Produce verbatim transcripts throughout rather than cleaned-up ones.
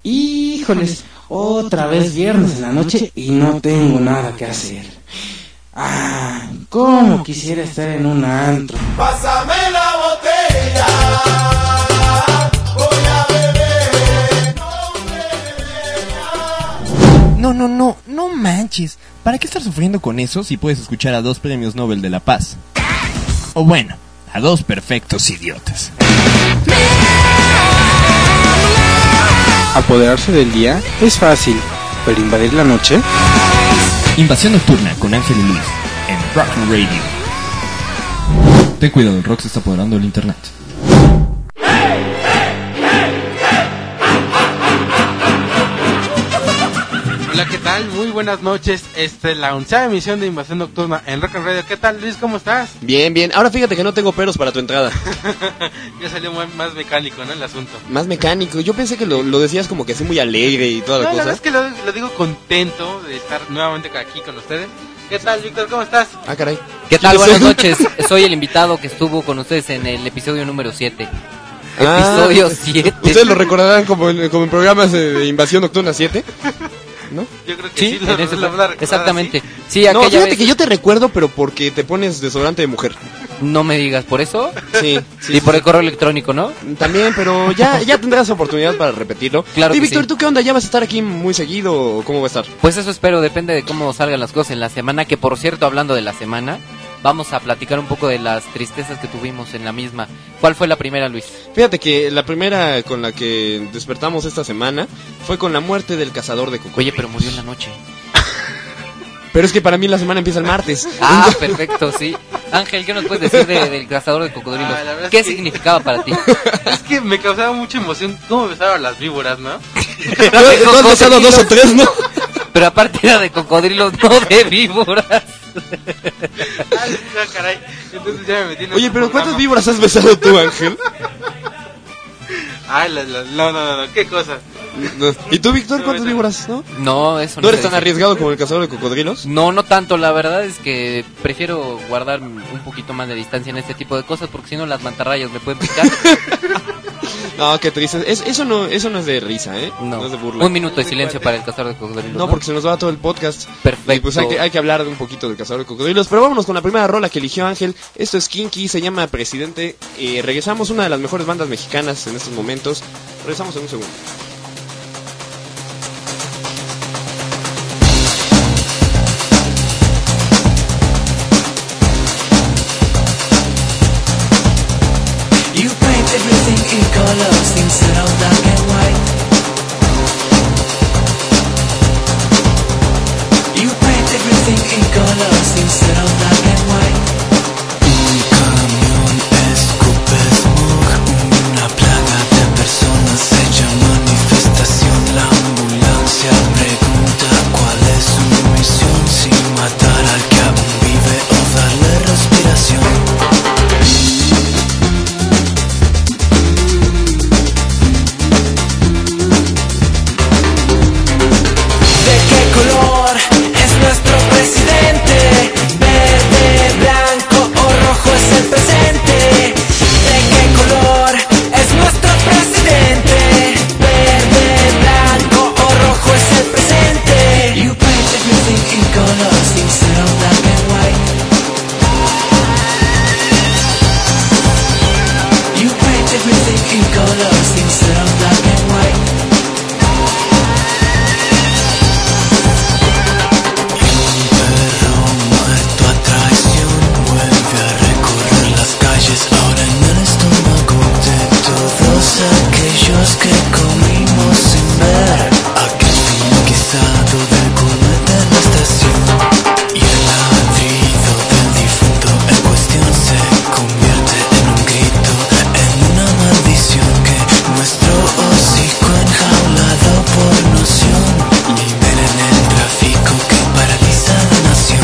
Híjoles, otra vez viernes en la noche y no tengo nada que hacer. Ah, cómo quisiera estar en un antro. Pásame la botella, voy a beber. No, no, no, no manches. ¿Para qué estar sufriendo con eso si puedes escuchar a dos premios Nobel de la Paz? O bueno, a dos perfectos idiotas. Apoderarse del día es fácil, pero invadir la noche... Invasión Nocturna con Ángel y Luis en Rock Radio. Ten cuidado, el rock se está apoderando del internet. Hola, ¿qué tal? Muy buenas noches. Esta es la onceava emisión de Invasión Nocturna en Rock Radio. ¿Qué tal, Luis? ¿Cómo estás? Bien, bien. Ahora fíjate que no tengo peros para tu entrada. Ya salió muy, más mecánico, ¿no? El asunto. Más mecánico. Yo pensé que lo, lo decías como que así muy alegre y toda la no, cosa. La verdad es que lo, lo digo contento de estar nuevamente aquí con ustedes. ¿Qué tal, Víctor? ¿Cómo estás? Ah, caray. ¿Qué tal? Buenas noches. Soy el invitado que estuvo con ustedes en el episodio número siete. Ah, Episodio siete. Ustedes lo recordarán como en, como en programas de, de Invasión Nocturna siete, ¿no? Yo creo que sí, Sí, lo, en ese lo, lo, lo, exactamente. así. Sí, No, aquella fíjate vez... que yo te recuerdo, pero porque te pones desodorante de mujer. No me digas, ¿por eso? Sí, sí. Y sí, por sí. el correo electrónico, ¿no? También, pero ya, ya tendrás oportunidad para repetirlo. Claro Y que Víctor, sí. ¿tú qué onda? ¿Ya vas a estar aquí muy seguido o cómo va a estar? Pues eso espero, depende de cómo salgan las cosas en la semana. Que por cierto, hablando de la semana, vamos a platicar un poco de las tristezas que tuvimos en la misma. ¿Cuál fue la primera, Luis? Fíjate que la primera con la que despertamos esta semana fue con la muerte del cazador de cocodrilos. Oye, pero murió en la noche. Pero es que para mí la semana empieza el martes. Ah, perfecto, sí. Ángel, ¿qué nos puedes decir de, del cazador de cocodrilos? Ah, la verdad ¿Qué es que- significaba para ti? Es que me causaba mucha emoción cómo besaban las víboras, ¿no? ¿Tú has besado dos o tres, no? Pero aparte era de cocodrilos, no de víboras. Ay, no, caray. Entonces ya me metí en Oye, otro pero ¿cuántas programa. víboras has besado tú, Ángel? Ay, la, la, no, no, no, no, qué cosa. No. ¿Y tú, Víctor, cuántas víboras, no? No, eso no. ¿No eres se tan dice. arriesgado como el cazador de cocodrilos? No, no tanto, la verdad es que prefiero guardar un poquito más de distancia en este tipo de cosas porque si no las mantarrayas me pueden picar. No, qué triste. Es, eso, no, eso no es de risa, ¿eh? No, es de burla. un minuto de silencio para el cazador de cocodrilos. No, porque se nos va todo el podcast. Perfecto. Y pues hay que, hay que hablar un poquito del cazador de cocodrilos. Pero vámonos con la primera rola que eligió Ángel. Esto es Kinky, se llama Presidente. Eh, regresamos, una de las mejores bandas mexicanas en estos momentos. Regresamos en un segundo. You paint everything in colors instead of black and white. You paint everything in colors instead of black and white. Un camión escupe smog, una plaga de personas se llama manifestación. La ambulancia pregunta cuál es su misión, si matar al que aún vive o darle respiración. ¿De qué color es nuestro presidente? ¿Verde, blanco o rojo es el presente? ¿De qué color es nuestro presidente? ¿Verde, blanco o rojo es el presente? You paint everything in colors instead of black and white. You paint everything in colors instead of black and white. Muerto a traición, vuelve a recorrer las calles, ahora en el estómago de todos aquellos que comimos sin ver aquel film guisado del gourmet de la estación. Y el ladrido del difunto en cuestión se convierte en un grito, en una maldición que nuestro hocico enjaulado por noción libera en el tráfico que paraliza la nación.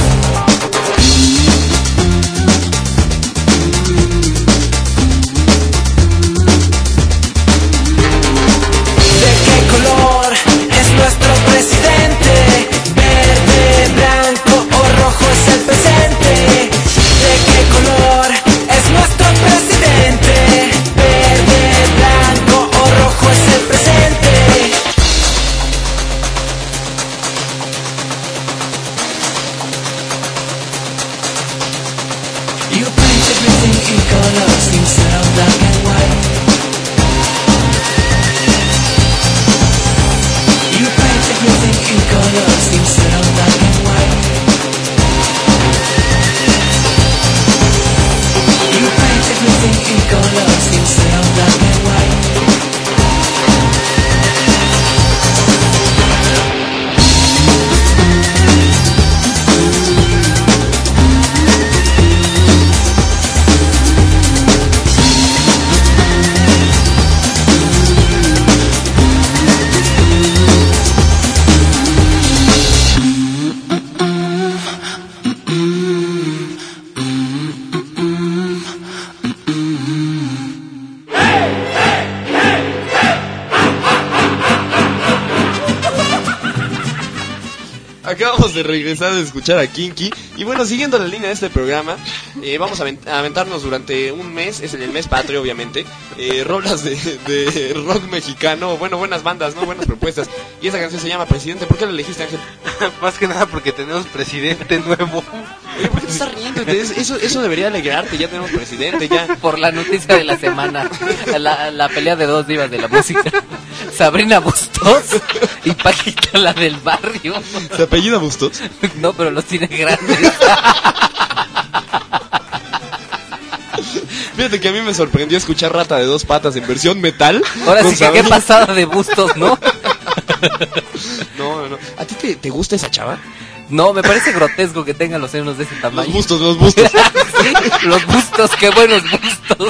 Acabamos de regresar de escuchar a Kinky. Y bueno, siguiendo la línea de este programa, eh, vamos a avent- a aventarnos durante un mes, es en el mes patrio obviamente, eh, rolas de, de rock mexicano, bueno, buenas bandas, ¿no? Buenas propuestas. Y esa canción se llama Presidente. ¿Por qué la elegiste, Ángel? Más que nada porque tenemos presidente nuevo. Oye, ¿por qué te estás riendo? Eso, eso debería alegrarte, ya tenemos presidente, ya. Por la noticia de la semana, la, la pelea de dos divas de la música, Sabrina Bustos y Paquita, la del barrio. ¿Se apellida Bustos? No, pero los tiene grandes. Fíjate que a mí me sorprendió escuchar Rata de Dos Patas en versión metal. Ahora con sí que Sabrina. qué pasada de Bustos, ¿no? No, no, no. ¿A ti te, te gusta esa chava? No, me parece grotesco que tengan los senos de ese tamaño. Los bustos, los bustos. Sí, los bustos, qué buenos bustos.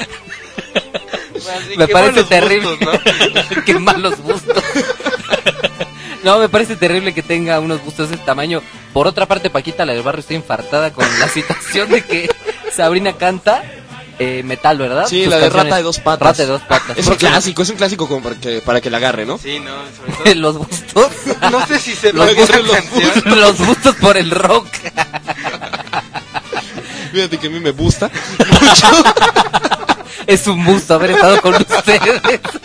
Así Me que parece buenos terrible. gustos, ¿no? Qué malos bustos. No, me parece terrible que tenga unos bustos de ese tamaño. Por otra parte, Paquita, la del barrio, está infartada con la situación de que Sabrina canta eh, metal, ¿verdad? Sí, Sus la de canciones. Rata de Dos Patas. Rata de Dos Patas. Es un clásico, es un clásico como para que, para que la agarre, ¿no? Sí, no, sobre todo. Los bustos. No sé si se Los los bustos, esa canción. los bustos por el rock. Fíjate que a mí me gusta. Es un gusto haber estado con ustedes.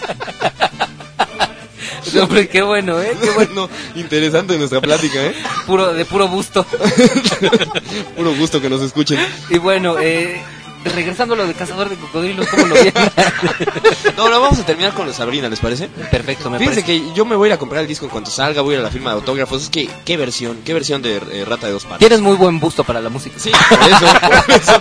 No, hombre, qué bueno, ¿eh? Qué bueno. Bueno, interesante nuestra plática, ¿eh? Puro, de puro gusto. Puro gusto que nos escuchen. Y bueno, eh, regresando a lo de Cazador de Cocodrilos, ¿cómo lo vieron? No, no, vamos a terminar con la Sabrina, ¿les parece? Perfecto, me Fíjense parece. que yo me voy a ir a comprar el disco en cuanto salga, voy a ir a la firma de autógrafos. Es que, qué versión, qué versión de eh, Rata de Dos Patas. Tienes muy buen gusto para la música. Sí, por eso, por eso.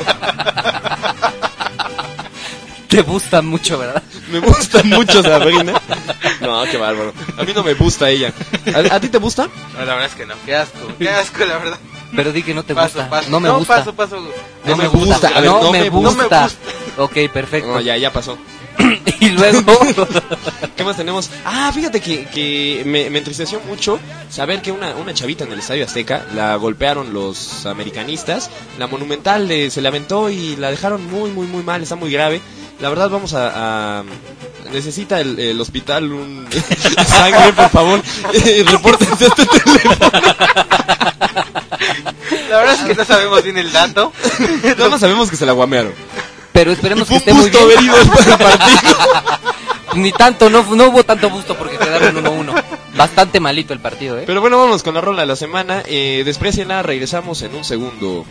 Te gusta mucho, ¿verdad? Me gusta mucho Sabrina. No, qué bárbaro. A mí no me gusta ella. ¿A, a ti te gusta? No, la verdad es que no. Qué asco, qué asco, la verdad. Pero di que no te Paso, gusta. paso. No me gusta. paso, paso. No me gusta. A ver, no, no me me gusta. gusta. No me gusta. Ok, perfecto. No, ya, ya pasó. Y luego... ¿Qué más tenemos? Ah, fíjate que, que me, me entristeció mucho saber que una, una chavita en el Estadio Azteca la golpearon los americanistas. La Monumental le, se la aventó y la dejaron muy, muy, muy mal. Está muy grave. La verdad, vamos a... a necesita el, el hospital un sangre, por favor. Eh, repórtense a este teléfono. La verdad es que no sabemos bien el dato. Nada más sabemos que se la guamearon. Pero esperemos que Fue esté un muy gusto bien. haber ido al partido. Ni tanto, no, no hubo tanto gusto porque quedaron uno uno. Bastante malito el partido, ¿eh? Pero bueno, vamos con la rola de la semana. Eh, Desprecienla, regresamos en un segundo.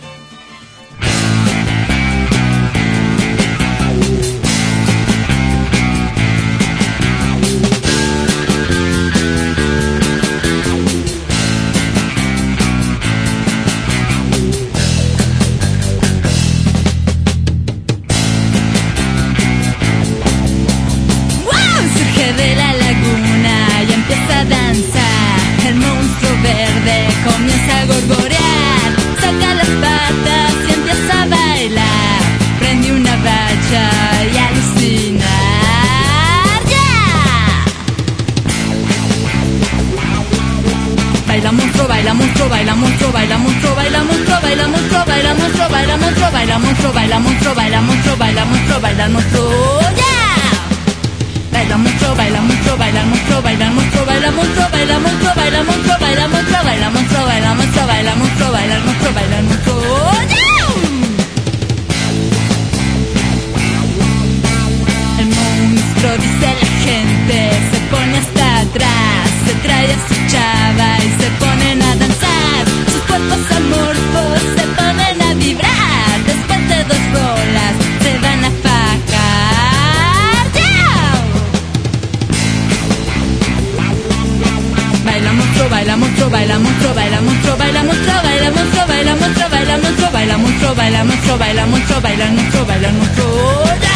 ¡Wow! Surge de la laguna y empieza a danzar. El monstruo verde comienza a gorgorear. Saca las patas y empieza a bailar. Prende una bacha y alucinar. ¡Ya! Baila monstruo, baila monstruo, baila monstruo, baila monstruo, baila monstruo, baila monstruo, baila monstruo, baila monstruo, baila monstruo, baila monstruo, baila monstruo, baila monstruo, baila monstruo, ¡ya! Baila monstruo, baila monstruo, baila monstruo, baila monstruo, baila monstruo, baila monstruo, baila monstruo, baila monstruo, baila monstruo, baila monstruo, baila monstruo, baila monstruo, baila monstruo, ¡ya! El monstruo dice la gente, se pone hasta atrás, se trae a su chava y se ponen a danzar. Sus cuerpos amorfos se ponen a vibrar. Después de dos rolas se van a fajar. ¡Ya! Baila monstruo, baila monstruo, baila monstruo, baila monstruo, baila monstruo, baila monstruo, baila monstruo, baila monstruo, baila monstruo, baila monstruo, baila monstruo, baila monstruo, baila monstruo, ¡ya!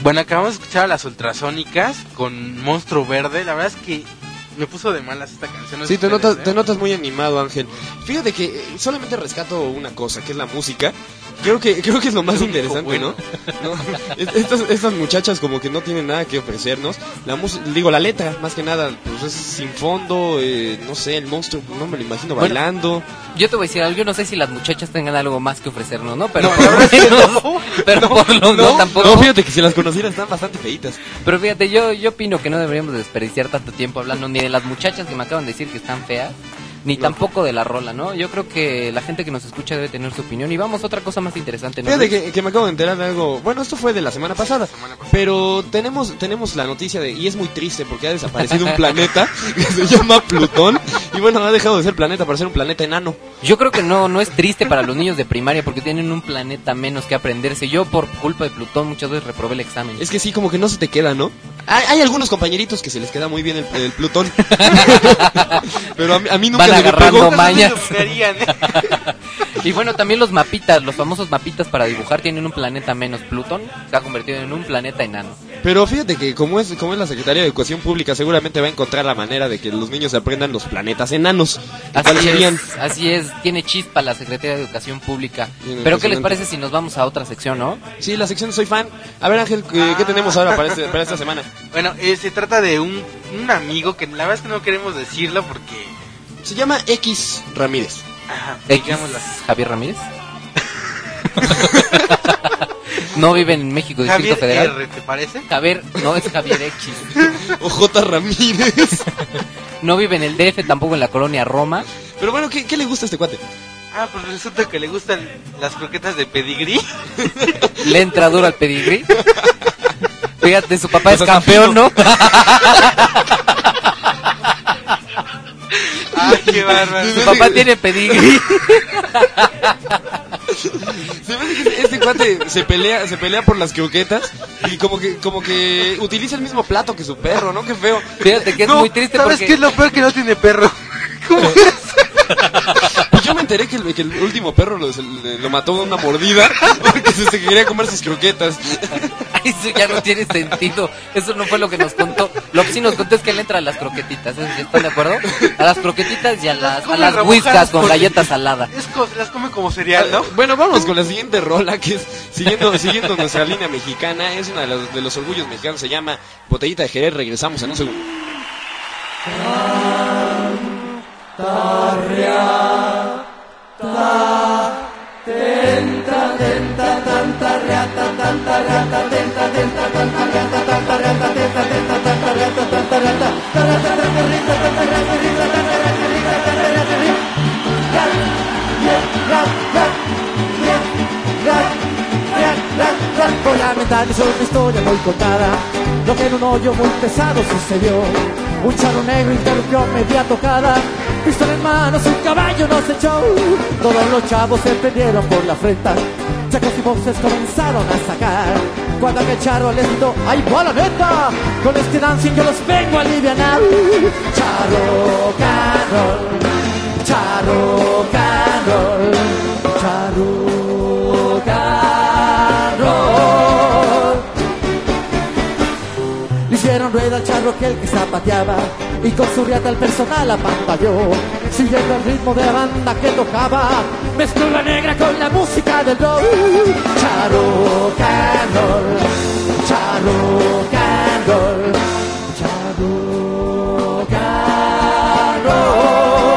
Bueno, acabamos de escuchar a las Ultrasónicas con Monstruo Verde. La verdad es que me puso de malas esta canción. No Sí, sé te ustedes, notas, ¿eh? te notas muy animado, Ángel. Fíjate que eh, solamente rescato una cosa, que es la música. Creo que creo que es lo más Lo único interesante, bueno. ¿no? ¿no? Es- Estas, estas muchachas como que no tienen nada que ofrecernos. La música, digo, la letra, más que nada, pues es sin fondo, eh, no sé, el monstruo, no me lo imagino Bueno, bailando. Yo te voy a decir algo, yo no sé si las muchachas tengan algo más que ofrecernos, ¿no? Pero No, por la lo verdad es que menos- no. pero por lo no, tampoco. No, fíjate que si las conociera están bastante feitas. Pero fíjate, yo, yo opino que no deberíamos desperdiciar tanto tiempo hablando ni de las muchachas que me acaban de decir que están feas, ni No. tampoco de la rola, ¿no? Yo creo que la gente que nos escucha debe tener su opinión. Y vamos a otra cosa más interesante, ¿no? Fíjate Luis? que, que me acabo de enterar de algo. Bueno, esto fue de la semana pasada. Pero tenemos tenemos la noticia de. Y es muy triste porque ha desaparecido un planeta que se llama Plutón. Y bueno, ha dejado de ser planeta para ser un planeta enano. Yo creo que no, no es triste para los niños de primaria porque tienen un planeta menos que aprenderse. Yo por culpa de Plutón muchas veces reprobé el examen. Es que sí, como que no se te queda, ¿no? Hay, hay algunos compañeritos que se les queda muy bien el, el Plutón. Pero a mí, a mí nunca Van se me agarrando pegó. mañas. Lo harían, ¿eh? Y bueno, también los mapitas, los famosos mapitas para dibujar tienen un planeta menos. Plutón se ha convertido en un planeta enano. Pero fíjate que como es como es la Secretaría de Educación Pública, seguramente va a encontrar la manera de que los niños aprendan los planetas enanos. ¿Cuáles Así serían? es, así es, tiene chispa la Secretaría de Educación Pública. Bien, Pero ¿qué les impresionante. parece si nos vamos a otra sección, no? Sí, la sección Soy Fan. A ver, Ángel, ¿qué, qué tenemos ahora para, este, para esta semana? Bueno, eh, se trata de un, un amigo que la verdad es que no queremos decirlo porque... Se llama X Ramírez. Ajá, X, digámoslo. Javier Ramírez. No vive en México, Distrito Javier Federal. R, ¿te parece? Javier, no es Javier X. O J Ramírez. No vive en el D F, tampoco en la colonia Roma. Pero bueno, ¿qué, qué le gusta a este cuate? Ah, pues resulta que le gustan las croquetas de pedigrí. Le entra duro al pedigrí. Fíjate, su papá O es sea, campeón, ¿no? Ay, qué bárbaro. Su papá tiene pedigrí. Se me hace que este cuate se pelea, se pelea por las croquetas y como que, como que utiliza el mismo plato que su perro, ¿no? Qué feo. Fíjate que es No, muy triste ¿sabes porque... qué es lo peor? Que no tiene perro. ¿Cómo? Pues yo me enteré que el, que el último perro lo, se- lo mató de una mordida porque se, se quería comer sus croquetas. Eso ya no tiene sentido. Eso no fue lo que nos contó. Lo que sí nos contó es que le entra a las croquetitas. ¿Están de acuerdo? A las croquetitas y a las, a come las remojadas whiskas con con- galleta salada. Es co- las come como cereal, ¿no? Bueno, vamos con la siguiente rola que es, siguiendo, siguiendo nuestra línea mexicana, es una de los, de los orgullos mexicanos, se llama Botellita de Jerez. Regresamos en un segundo. Voy a contarles una historia muy contada. Lo que en un hoyo muy pesado sucedió. Un charro negro interrumpió media tocada. Pistola en mano, su caballo nos echó. Todos los chavos se prendieron por la frente. Chacos y voces comenzaron a sacar. Cuando aquel charro les gritó, ¡ay, va la neta! Con este dancing yo los vengo a alivianar. Charro Carol, Charro Carol, Charro Carol. Le hicieron rueda al charro que el que zapateaba y con su riata el personal apantalló, siguiendo el ritmo de la banda que tocaba. Mezcló la negra con la música del rock. Charro Carol, Charro Carol, Charro Carol.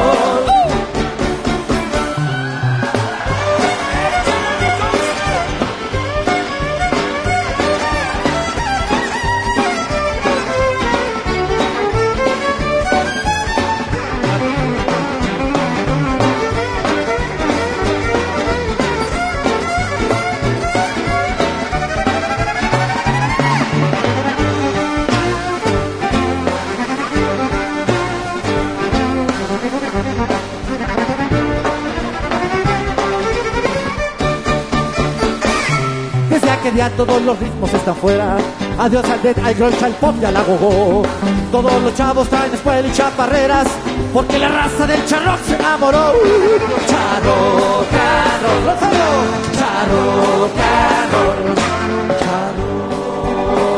Desde aquel día todos los ritmos están fuera. Adiós al dead, al grunge, al pop y al agogó. Todos los chavos traen escuela y chaparreras, porque la raza del charro se enamoró. Charro Carol, Rosario. Charro Carol, Charro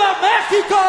¡Viva México!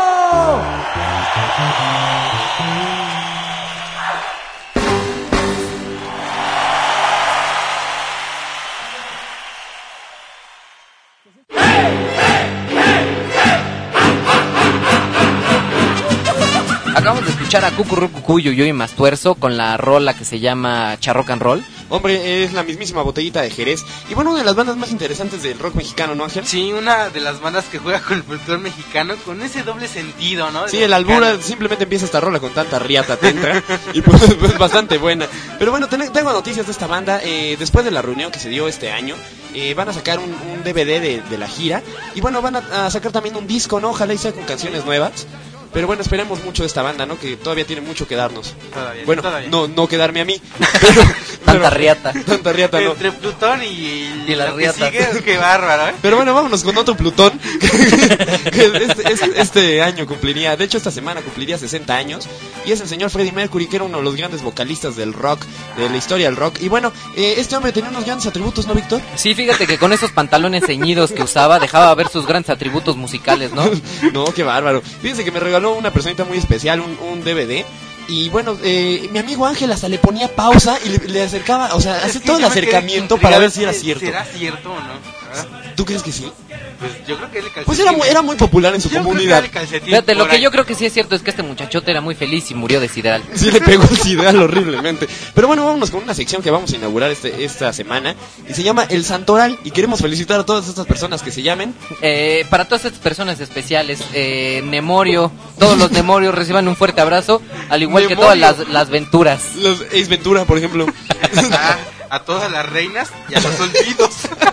Acabamos de escuchar a Cucurrucucuyo y Mastuerzo con la rola que se llama Charrock and Roll. Hombre, es la mismísima botellita de Jerez. Y bueno, una de las bandas más interesantes del rock mexicano, ¿no, Ángel? Sí, una de las bandas que juega con el folclore mexicano con ese doble sentido, ¿no? Sí, el albura simplemente empieza esta rola con tanta riata te entra y pues, pues bastante buena. Pero bueno, ten, tengo noticias de esta banda. Eh, después de la reunión que se dio este año, eh, van a sacar un, un D V D de, de la gira. Y bueno, van a, a sacar también un disco, ¿no? Ojalá y sea con canciones nuevas. Pero bueno, esperemos mucho de esta banda, ¿no? Que todavía tiene mucho que darnos. Todavía, bueno, todavía. no no quedarme a mí. Pero, Tanta riata. Tanta riata, ¿no? Entre Plutón y, Y la lo que riata. sigue, qué bárbaro, ¿eh? Pero bueno, vámonos con otro Plutón. Que este, este, este año cumpliría, de hecho esta semana cumpliría sesenta años. Y es el señor Freddie Mercury, que era uno de los grandes vocalistas del rock, de la historia del rock. Y bueno, eh, este hombre tenía unos grandes atributos, ¿no, Víctor? Sí, fíjate que con esos pantalones ceñidos que usaba dejaba ver sus grandes atributos musicales, ¿no? No, qué bárbaro. Fíjense que me regaló una personita muy especial un, un D V D. Y bueno, eh, mi amigo Ángel hasta le ponía pausa y le, le acercaba, o sea, Es hace que todo el yo me quedé acercamiento intrigado para ver si era si cierto. ¿Será cierto o no? ¿Verdad? ¿Tú crees que sí? Pues yo creo que él le Pues era muy, era muy popular en su Yo creo que comunidad. era calcetín Fíjate, lo por que ahí. yo creo que sí es cierto es que este muchachote era muy feliz y murió de sideral. Sí le pegó el sidral horriblemente. Pero bueno, vámonos con una sección que vamos a inaugurar este, esta semana. Y se llama El Santoral. Y queremos felicitar a todas estas personas que se llamen. Eh, para todas estas personas especiales, eh, Nemorio, todos los Nemorios reciban un fuerte abrazo, al igual que todas Nemorio. las, las Venturas. Los Ace Ventura, por ejemplo. a, a todas las reinas y a los olvidos.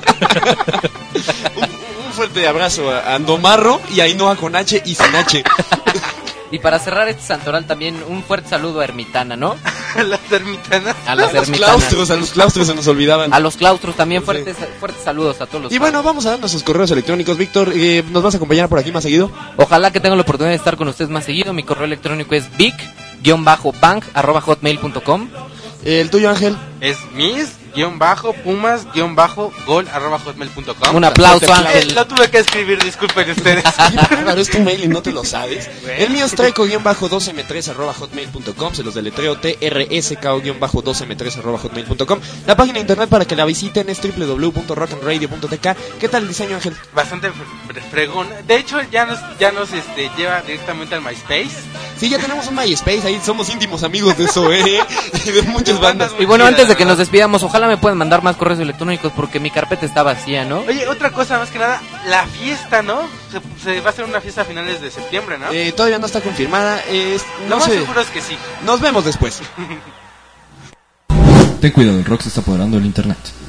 un, un fuerte abrazo a Andomarro y a Ainhoa con H y sin H. Y para cerrar este santoral también un fuerte saludo a Ermitana, ¿no? A las ermitanas. A las A los ermitanas. claustros, a los claustros se nos olvidaban. A los claustros también fuertes, fuertes saludos a todos los Y bueno, vamos a dar nuestros correos electrónicos. Víctor, eh, ¿nos vas a acompañar por aquí más seguido? Ojalá que tengan la oportunidad de estar con ustedes más seguido. Mi correo electrónico es vic-bank arroba hotmail punto com. El tuyo, Ángel. Es mis-pumas-gol arroba hotmail punto com. Un aplauso, Fuerte Ángel. Eh, Lo tuve que escribir, disculpen ustedes. Claro, es tu mail y no te lo sabes. El mío es treco-dos eme tres arroba hotmail punto com. Se los deletreo T R S K O-dos eme tres arroba hotmail punto com. La página de internet para que la visiten es doble u doble u doble u punto rock and radio punto t k. ¿Qué tal el diseño, Ángel? Bastante fre- fregón. De hecho, ya nos, ya nos este, lleva directamente al MySpace. Sí, ya tenemos un MySpace, ahí somos íntimos amigos de eso, ¿eh? Y de muchas bandas. Y bueno, antes de que nos despidamos, ojalá me puedan mandar más correos electrónicos porque mi carpeta está vacía, ¿no? Oye, otra cosa más que nada, la fiesta, ¿no? Se, se va a hacer una fiesta a finales de septiembre, ¿no? Eh, todavía no está confirmada. Es, Lo no más sé. seguro es que sí. Nos vemos después. Ten cuidado, el rock se está apoderando del internet.